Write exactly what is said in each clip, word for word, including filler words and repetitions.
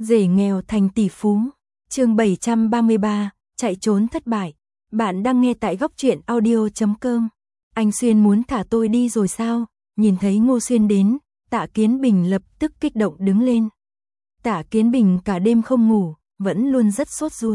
Rể nghèo thành tỷ phú. Chương bảy trăm ba mươi ba, chạy trốn thất bại. Bạn đang nghe tại góc truyện audio chấm com. Anh Xuyên muốn thả tôi đi rồi sao? Nhìn thấy Ngô Xuyên đến, Tạ Kiến Bình lập tức kích động đứng lên. Tạ Kiến Bình cả đêm không ngủ, vẫn luôn rất sốt ruột.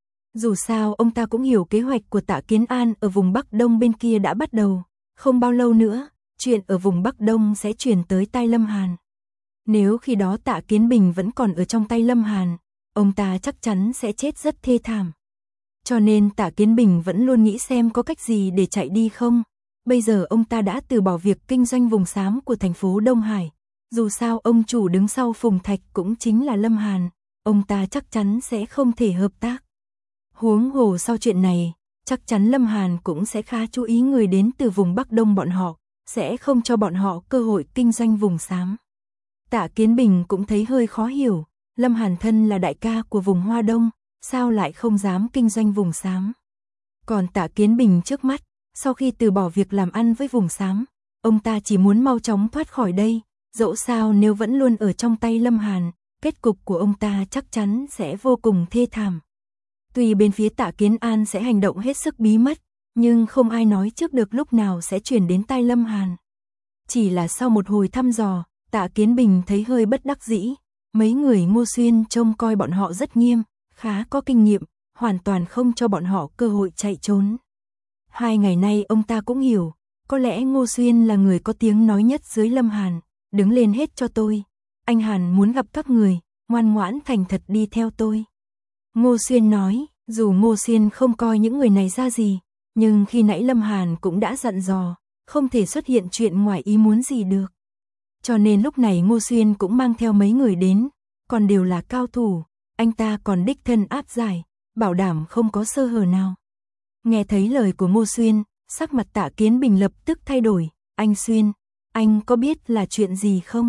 Dù sao ông ta cũng hiểu kế hoạch của Tạ Kiến An ở vùng Bắc Đông bên kia đã bắt đầu. Không bao lâu nữa, chuyện ở vùng Bắc Đông sẽ truyền tới tai Lâm Hàn. Nếu khi đó Tạ Kiến Bình vẫn còn ở trong tay Lâm Hàn, ông ta chắc chắn sẽ chết rất thê thảm. Cho nên Tạ Kiến Bình vẫn luôn nghĩ xem có cách gì để chạy đi không. Bây giờ ông ta đã từ bỏ việc kinh doanh vùng xám của thành phố Đông Hải. Dù sao ông chủ đứng sau Phùng Thạch cũng chính là Lâm Hàn, ông ta chắc chắn sẽ không thể hợp tác. Huống hồ sau chuyện này, chắc chắn Lâm Hàn cũng sẽ khá chú ý người đến từ vùng Bắc Đông bọn họ, sẽ không cho bọn họ cơ hội kinh doanh vùng xám. Tạ Kiến Bình cũng thấy hơi khó hiểu, Lâm Hàn thân là đại ca của vùng Hoa Đông, sao lại không dám kinh doanh vùng xám. Còn Tạ Kiến Bình trước mắt, sau khi từ bỏ việc làm ăn với vùng xám, ông ta chỉ muốn mau chóng thoát khỏi đây, dẫu sao nếu vẫn luôn ở trong tay Lâm Hàn, kết cục của ông ta chắc chắn sẽ vô cùng thê thảm. Tuy bên phía Tạ Kiến An sẽ hành động hết sức bí mật, nhưng không ai nói trước được lúc nào sẽ chuyển đến tai Lâm Hàn. Chỉ là sau một hồi thăm dò, Tạ Kiến Bình thấy hơi bất đắc dĩ, mấy người Ngô Xuyên trông coi bọn họ rất nghiêm, khá có kinh nghiệm, hoàn toàn không cho bọn họ cơ hội chạy trốn. Hai ngày nay ông ta cũng hiểu, có lẽ Ngô Xuyên là người có tiếng nói nhất dưới Lâm Hàn, đứng lên hết cho tôi. Anh Hàn muốn gặp các người, ngoan ngoãn thành thật đi theo tôi. Ngô Xuyên nói, dù Ngô Xuyên không coi những người này ra gì, nhưng khi nãy Lâm Hàn cũng đã dặn dò, không thể xuất hiện chuyện ngoài ý muốn gì được. Cho nên lúc này Ngô Xuyên cũng mang theo mấy người đến, còn đều là cao thủ, anh ta còn đích thân áp giải, bảo đảm không có sơ hở nào. Nghe thấy lời của Ngô Xuyên, sắc mặt Tạ Kiến Bình lập tức thay đổi, anh Xuyên, anh có biết là chuyện gì không?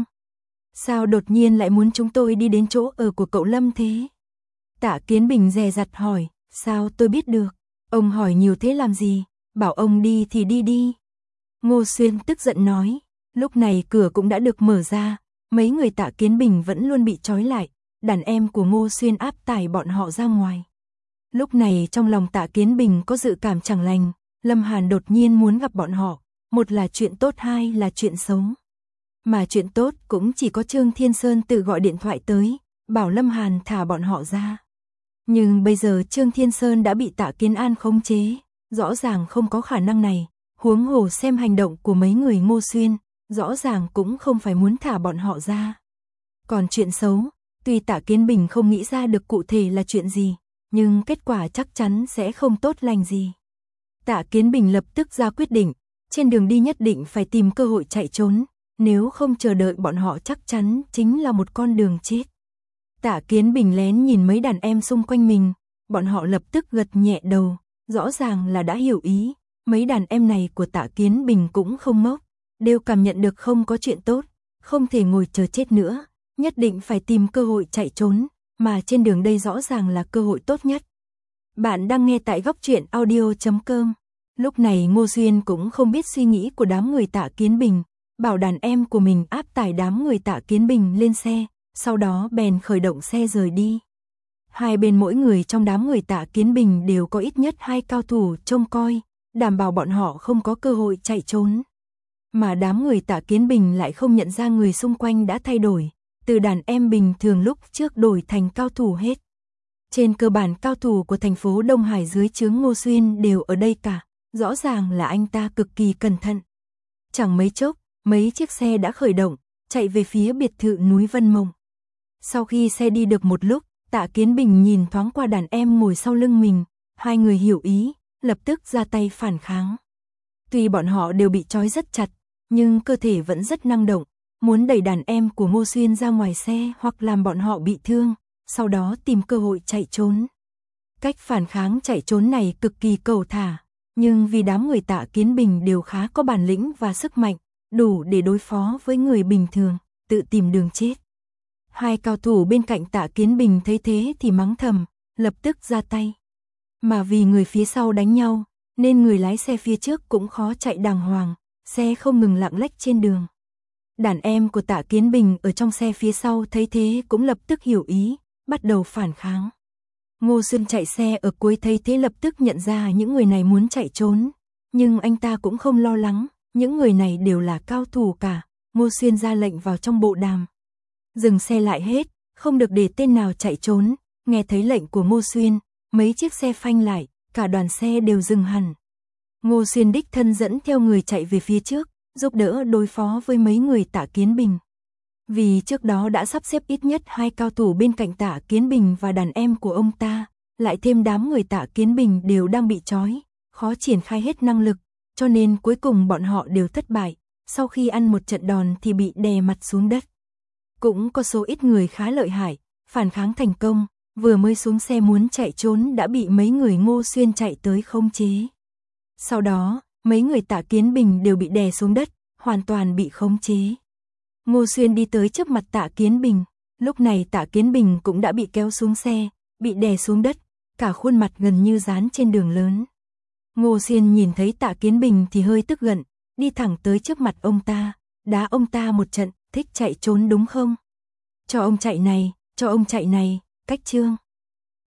Sao đột nhiên lại muốn chúng tôi đi đến chỗ ở của cậu Lâm thế? Tạ Kiến Bình dè dặt hỏi, sao tôi biết được? Ông hỏi nhiều thế làm gì? Bảo ông đi thì đi đi. Ngô Xuyên tức giận nói, lúc này cửa cũng đã được mở ra, mấy người Tạ Kiến Bình vẫn luôn bị trói lại, đàn em của Ngô Xuyên áp tải bọn họ ra ngoài. Lúc này trong lòng Tạ Kiến Bình có dự cảm chẳng lành, Lâm Hàn đột nhiên muốn gặp bọn họ, một là chuyện tốt hai là chuyện xấu. Mà chuyện tốt cũng chỉ có Trương Thiên Sơn tự gọi điện thoại tới, bảo Lâm Hàn thả bọn họ ra. Nhưng bây giờ Trương Thiên Sơn đã bị Tạ Kiến An khống chế, rõ ràng không có khả năng này, huống hồ xem hành động của mấy người Ngô Xuyên, rõ ràng cũng không phải muốn thả bọn họ ra. Còn chuyện xấu, tuy Tạ Kiến Bình không nghĩ ra được cụ thể là chuyện gì, nhưng kết quả chắc chắn sẽ không tốt lành gì. Tạ Kiến Bình lập tức ra quyết định, trên đường đi nhất định phải tìm cơ hội chạy trốn, nếu không chờ đợi bọn họ chắc chắn chính là một con đường chết. Tạ Kiến Bình lén nhìn mấy đàn em xung quanh mình, bọn họ lập tức gật nhẹ đầu, rõ ràng là đã hiểu ý, mấy đàn em này của Tạ Kiến Bình cũng không ngốc, đều cảm nhận được không có chuyện tốt, không thể ngồi chờ chết nữa, nhất định phải tìm cơ hội chạy trốn, mà trên đường đây rõ ràng là cơ hội tốt nhất. Bạn đang nghe tại góc truyện audio chấm com. Lúc này Ngô Xuyên cũng không biết suy nghĩ của đám người Tạ Kiến Bình, bảo đàn em của mình áp tải đám người Tạ Kiến Bình lên xe, sau đó bèn khởi động xe rời đi. Hai bên mỗi người trong đám người Tạ Kiến Bình đều có ít nhất hai cao thủ trông coi, đảm bảo bọn họ không có cơ hội chạy trốn. Mà đám người Tạ Kiến Bình lại không nhận ra người xung quanh đã thay đổi, từ đàn em bình thường lúc trước đổi thành cao thủ hết. Trên cơ bản cao thủ của thành phố Đông Hải dưới trướng Ngô Xuyên đều ở đây cả, rõ ràng là anh ta cực kỳ cẩn thận. Chẳng mấy chốc, mấy chiếc xe đã khởi động, chạy về phía biệt thự núi Vân Mộng. Sau khi xe đi được một lúc, Tạ Kiến Bình nhìn thoáng qua đàn em ngồi sau lưng mình, hai người hiểu ý, lập tức ra tay phản kháng. Tuy bọn họ đều bị trói rất chặt, nhưng cơ thể vẫn rất năng động, muốn đẩy đàn em của Ngô Xuyên ra ngoài xe hoặc làm bọn họ bị thương, sau đó tìm cơ hội chạy trốn. Cách phản kháng chạy trốn này cực kỳ cầu thả, nhưng vì đám người Tạ Kiến Bình đều khá có bản lĩnh và sức mạnh, đủ để đối phó với người bình thường, tự tìm đường chết. Hai cao thủ bên cạnh Tạ Kiến Bình thấy thế thì mắng thầm, lập tức ra tay. Mà vì người phía sau đánh nhau, nên người lái xe phía trước cũng khó chạy đàng hoàng, xe không ngừng lạng lách trên đường. Đàn em của Tạ Kiến Bình ở trong xe phía sau thấy thế cũng lập tức hiểu ý, bắt đầu phản kháng. Ngô Xuyên chạy xe ở cuối thấy thế lập tức nhận ra những người này muốn chạy trốn, nhưng anh ta cũng không lo lắng, những người này đều là cao thủ cả. Ngô Xuyên ra lệnh vào trong bộ đàm. Dừng xe lại hết, không được để tên nào chạy trốn. Nghe thấy lệnh của Ngô Xuyên, mấy chiếc xe phanh lại, cả đoàn xe đều dừng hẳn. Ngô Xuyên đích thân dẫn theo người chạy về phía trước, giúp đỡ đối phó với mấy người Tạ Kiến Bình. Vì trước đó đã sắp xếp ít nhất hai cao thủ bên cạnh Tạ Kiến Bình và đàn em của ông ta, lại thêm đám người Tạ Kiến Bình đều đang bị trói, khó triển khai hết năng lực, cho nên cuối cùng bọn họ đều thất bại, sau khi ăn một trận đòn thì bị đè mặt xuống đất. Cũng có số ít người khá lợi hại, phản kháng thành công, vừa mới xuống xe muốn chạy trốn đã bị mấy người Ngô Xuyên chạy tới khống chế. Sau đó, mấy người Tạ Kiến Bình đều bị đè xuống đất, hoàn toàn bị khống chế. Ngô Xuyên đi tới trước mặt Tạ Kiến Bình, lúc này Tạ Kiến Bình cũng đã bị kéo xuống xe, bị đè xuống đất, cả khuôn mặt gần như dán trên đường lớn. Ngô Xuyên nhìn thấy Tạ Kiến Bình thì hơi tức giận, đi thẳng tới trước mặt ông ta, đá ông ta một trận, thích chạy trốn đúng không? Cho ông chạy này, cho ông chạy này, cách chương.